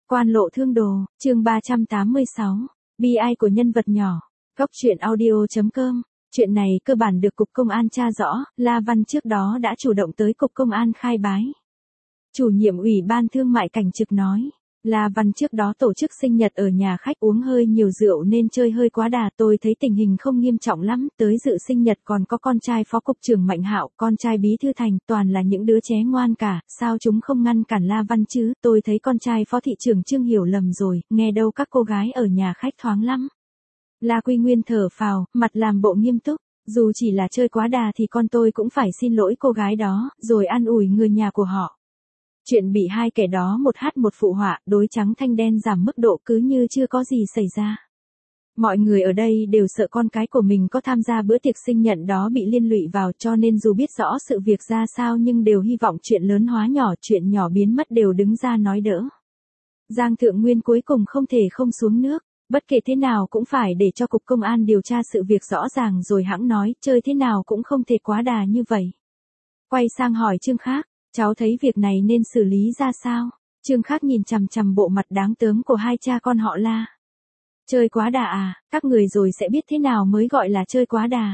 Quan lộ thương đồ, chương 386. Bi ai của nhân vật nhỏ. Góc truyện audio.com. Chuyện này cơ bản được Cục Công an tra rõ, La Văn trước đó đã chủ động tới Cục Công an khai bái. Chủ nhiệm Ủy ban Thương mại Cảnh trực nói, La Văn trước đó tổ chức sinh nhật ở nhà khách uống hơi nhiều rượu nên chơi hơi quá đà, tôi thấy tình hình không nghiêm trọng lắm, tới dự sinh nhật còn có con trai Phó Cục trưởng Mạnh Hạo, con trai Bí thư Thành, toàn là những đứa trẻ ngoan cả, sao chúng không ngăn cản La Văn chứ, tôi thấy con trai Phó thị trưởng Trương hiểu lầm rồi, nghe đâu các cô gái ở nhà khách thoáng lắm. La Quy Nguyên thở phào, mặt làm bộ nghiêm túc, dù chỉ là chơi quá đà thì con tôi cũng phải xin lỗi cô gái đó, rồi an ủi người nhà của họ. Chuyện bị hai kẻ đó một hát một phụ họa, đối trắng thanh đen giảm mức độ cứ như chưa có gì xảy ra. Mọi người ở đây đều sợ con cái của mình có tham gia bữa tiệc sinh nhật đó bị liên lụy vào, cho nên dù biết rõ sự việc ra sao nhưng đều hy vọng chuyện lớn hóa nhỏ, chuyện nhỏ biến mất đều đứng ra nói đỡ. Giang Thượng Nguyên cuối cùng không thể không xuống nước, bất kể thế nào cũng phải để cho Cục Công an điều tra sự việc rõ ràng rồi hẵng nói, chơi thế nào cũng không thể quá đà như vậy. Quay sang hỏi Trương Khác, cháu thấy việc này nên xử lý ra sao? Trương Khác nhìn chằm chằm bộ mặt đáng tớm của hai cha con họ La. Chơi quá đà à, các người rồi sẽ biết thế nào mới gọi là chơi quá đà.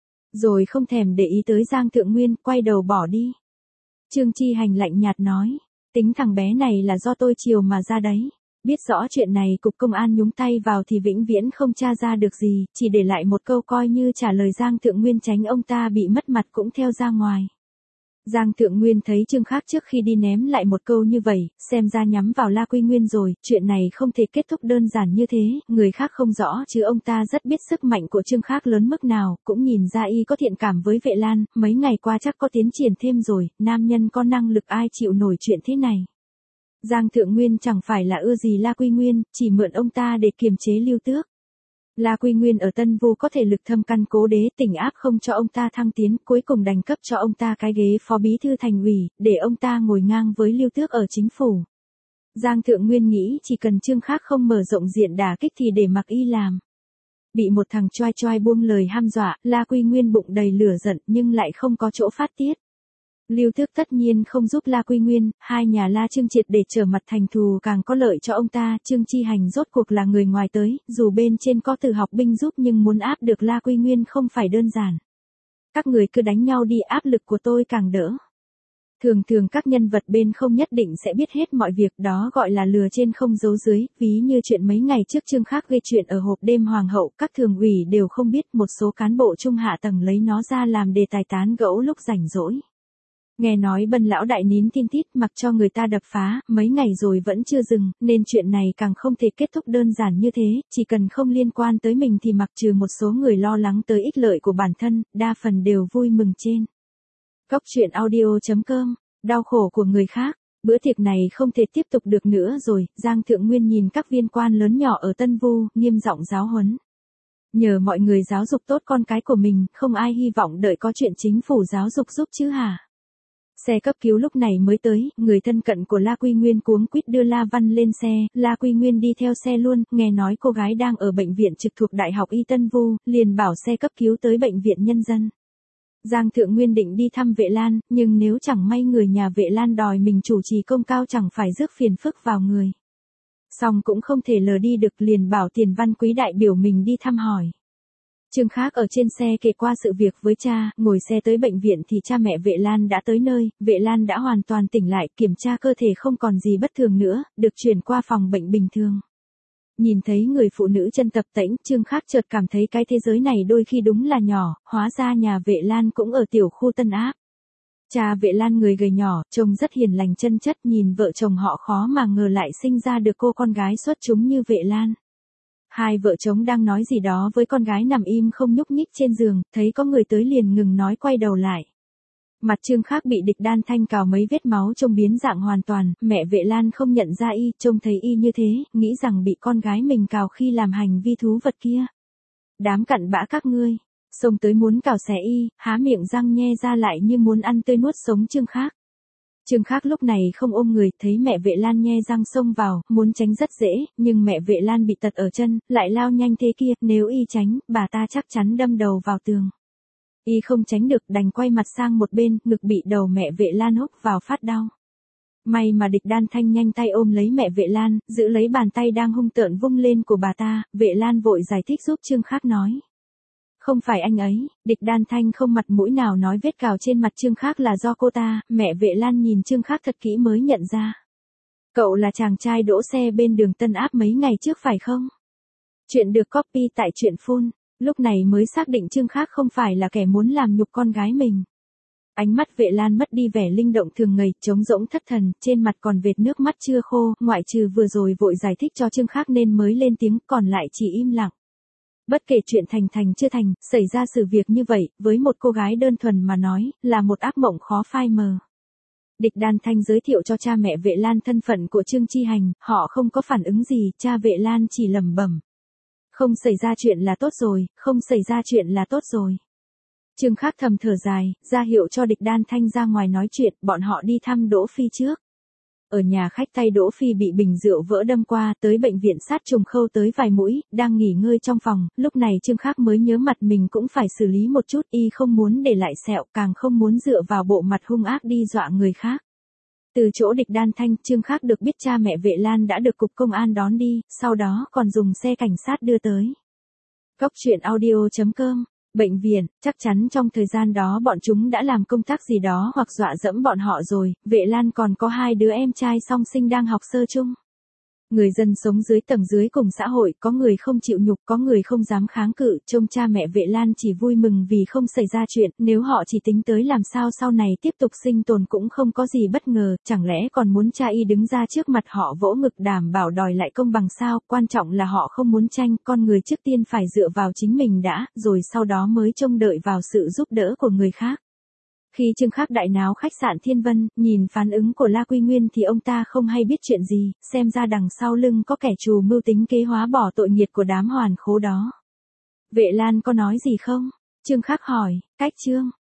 Rồi không thèm để ý tới Giang Thượng Nguyên, quay đầu bỏ đi. Trương Chi Hành lạnh nhạt nói, tính thằng bé này là do tôi chiều mà ra đấy. Biết rõ chuyện này Cục Công an nhúng tay vào thì vĩnh viễn không tra ra được gì, chỉ để lại một câu coi như trả lời Giang Thượng Nguyên tránh ông ta bị mất mặt cũng theo ra ngoài. Giang Thượng Nguyên thấy Trương Khác trước khi đi ném lại một câu như vậy, xem ra nhắm vào La Quy Nguyên rồi, chuyện này không thể kết thúc đơn giản như thế, người khác không rõ chứ ông ta rất biết sức mạnh của Trương Khác lớn mức nào, cũng nhìn ra y có thiện cảm với Vệ Lan, mấy ngày qua chắc có tiến triển thêm rồi, nam nhân có năng lực ai chịu nổi chuyện thế này. Giang Thượng Nguyên chẳng phải là ưa gì La Quy Nguyên, chỉ mượn ông ta để kiềm chế Lưu Tước. La Quy Nguyên ở Tân Vu có thể lực thâm căn cố đế, tỉnh áp không cho ông ta thăng tiến, cuối cùng đành cấp cho ông ta cái ghế phó bí thư thành ủy, để ông ta ngồi ngang với Lưu Tước ở chính phủ. Giang Thượng Nguyên nghĩ chỉ cần Trương Khác không mở rộng diện đả kích thì để mặc y làm. Bị một thằng choai choai buông lời hăm dọa, La Quy Nguyên bụng đầy lửa giận nhưng lại không có chỗ phát tiết. Lưu Tước tất nhiên không giúp La Quy Nguyên, hai nhà La Trương triệt để trở mặt thành thù càng có lợi cho ông ta. Trương Chi Hành rốt cuộc là người ngoài tới, dù bên trên có Từ Học binh giúp nhưng muốn áp được La Quy Nguyên không phải đơn giản. Các người cứ đánh nhau đi, áp lực của tôi càng đỡ. Thường thường các nhân vật bên không nhất định sẽ biết hết mọi việc, đó gọi là lừa trên không giấu dưới, ví như chuyện mấy ngày trước Trương Khác gây chuyện ở hộp đêm Hoàng hậu, các thường ủy đều không biết, một số cán bộ trung hạ tầng lấy nó ra làm đề tài tán gẫu lúc rảnh rỗi. Nghe nói Bân lão đại nín tin tít mặc cho người ta đập phá, mấy ngày rồi vẫn chưa dừng, nên chuyện này càng không thể kết thúc đơn giản như thế, chỉ cần không liên quan tới mình thì mặc trừ một số người lo lắng tới ích lợi của bản thân, đa phần đều vui mừng trên. Góc truyện audio.com, đau khổ của người khác, bữa tiệc này không thể tiếp tục được nữa rồi, Giang Thượng Nguyên nhìn các viên quan lớn nhỏ ở Tân Vu, nghiêm giọng giáo huấn. Nhờ mọi người giáo dục tốt con cái của mình, không ai hy vọng đợi có chuyện chính phủ giáo dục giúp chứ hả? Xe cấp cứu lúc này mới tới, người thân cận của La Quy Nguyên cuống quýt đưa La Văn lên xe, La Quy Nguyên đi theo xe luôn, nghe nói cô gái đang ở bệnh viện trực thuộc Đại học Y Tân Vu, liền bảo xe cấp cứu tới bệnh viện nhân dân. Giang Thượng Nguyên định đi thăm Vệ Lan, nhưng nếu chẳng may người nhà Vệ Lan đòi mình chủ trì công cao chẳng phải rước phiền phức vào người. Song cũng không thể lờ đi được, liền bảo Tiền Văn Quý đại biểu mình đi thăm hỏi. Trương Khác ở trên xe kể qua sự việc với cha, ngồi xe tới bệnh viện thì cha mẹ Vệ Lan đã tới nơi, Vệ Lan đã hoàn toàn tỉnh lại, kiểm tra cơ thể không còn gì bất thường nữa, được chuyển qua phòng bệnh bình thường. Nhìn thấy người phụ nữ chân tập tễnh, Trương Khác chợt cảm thấy cái thế giới này đôi khi đúng là nhỏ, hóa ra nhà Vệ Lan cũng ở tiểu khu Tân Áp. Cha Vệ Lan người gầy nhỏ, trông rất hiền lành chân chất, nhìn vợ chồng họ khó mà ngờ lại sinh ra được cô con gái xuất chúng như Vệ Lan. Hai vợ chồng đang nói gì đó với con gái nằm im không nhúc nhích trên giường, thấy có người tới liền ngừng nói quay đầu lại. Mặt Trương Khác bị địch đan thanh cào mấy vết máu trông biến dạng hoàn toàn, mẹ Vệ Lan không nhận ra y, trông thấy y như thế, nghĩ rằng bị con gái mình cào khi làm hành vi thú vật kia. Đám cặn bã các ngươi, xông tới muốn cào xé y, há miệng răng nhe ra lại như muốn ăn tươi nuốt sống Trương Khác. Trương Khác lúc này không ôm người, thấy mẹ Vệ Lan nhe răng xông vào, muốn tránh rất dễ, nhưng mẹ Vệ Lan bị tật ở chân, lại lao nhanh thế kia, nếu y tránh, bà ta chắc chắn đâm đầu vào tường. Y không tránh được, đành quay mặt sang một bên, ngực bị đầu mẹ Vệ Lan húc vào phát đau. May mà Địch Đan Thanh nhanh tay ôm lấy mẹ Vệ Lan, giữ lấy bàn tay đang hung tợn vung lên của bà ta, Vệ Lan vội giải thích giúp Trương Khắc nói. Không phải anh ấy, Địch Đan Thanh không mặt mũi nào nói vết cào trên mặt Trương Khắc là do cô ta, mẹ Vệ Lan nhìn Trương Khắc thật kỹ mới nhận ra. Cậu là chàng trai đỗ xe bên đường Tân Áp mấy ngày trước phải không? Chuyện được copy tại truyện Full, lúc này mới xác định Trương Khắc không phải là kẻ muốn làm nhục con gái mình. Ánh mắt Vệ Lan mất đi vẻ linh động thường ngày, trống rỗng thất thần, trên mặt còn vệt nước mắt chưa khô, ngoại trừ vừa rồi vội giải thích cho Trương Khắc nên mới lên tiếng, còn lại chỉ im lặng. Bất kể chuyện thành chưa thành, xảy ra sự việc như vậy, với một cô gái đơn thuần mà nói, là một ác mộng khó phai mờ. Địch Đan Thanh giới thiệu cho cha mẹ Vệ Lan thân phận của Trương Chi Hành, họ không có phản ứng gì, cha Vệ Lan chỉ lẩm bẩm. Không xảy ra chuyện là tốt rồi, không xảy ra chuyện là tốt rồi. Trương Khắc thầm thở dài, ra hiệu cho Địch Đan Thanh ra ngoài nói chuyện, bọn họ đi thăm Đỗ Phi trước. Ở nhà khách tay Đỗ Phi bị bình rượu vỡ đâm qua, tới bệnh viện sát trùng khâu tới vài mũi, đang nghỉ ngơi trong phòng, lúc này Trương Khắc mới nhớ mặt mình cũng phải xử lý một chút, y không muốn để lại sẹo, càng không muốn dựa vào bộ mặt hung ác đi dọa người khác. Từ chỗ Địch Đan Thanh, Trương Khắc được biết cha mẹ Vệ Lan đã được cục công an đón đi, sau đó còn dùng xe cảnh sát đưa tới. Cóc truyện audio.com. Bệnh viện, chắc chắn trong thời gian đó bọn chúng đã làm công tác gì đó hoặc dọa dẫm bọn họ rồi, Vệ Lan còn có 2 đứa em trai song sinh đang học sơ chung. Người dân sống dưới tầng dưới cùng xã hội, có người không chịu nhục, có người không dám kháng cự, trông cha mẹ Vệ Lan chỉ vui mừng vì không xảy ra chuyện, nếu họ chỉ tính tới làm sao sau này tiếp tục sinh tồn cũng không có gì bất ngờ, chẳng lẽ còn muốn cha y đứng ra trước mặt họ vỗ ngực đảm bảo đòi lại công bằng sao, quan trọng là họ không muốn tranh, con người trước tiên phải dựa vào chính mình đã, rồi sau đó mới trông đợi vào sự giúp đỡ của người khác. Khi Trương Khắc đại náo khách sạn Thiên Vân, nhìn phản ứng của La Quy Nguyên thì ông ta không hay biết chuyện gì, xem ra đằng sau lưng có kẻ trù mưu tính kế hóa bỏ tội nghiệt của đám hoàn khố đó. Vệ Lan có nói gì không? Trương Khắc hỏi, cách Trương.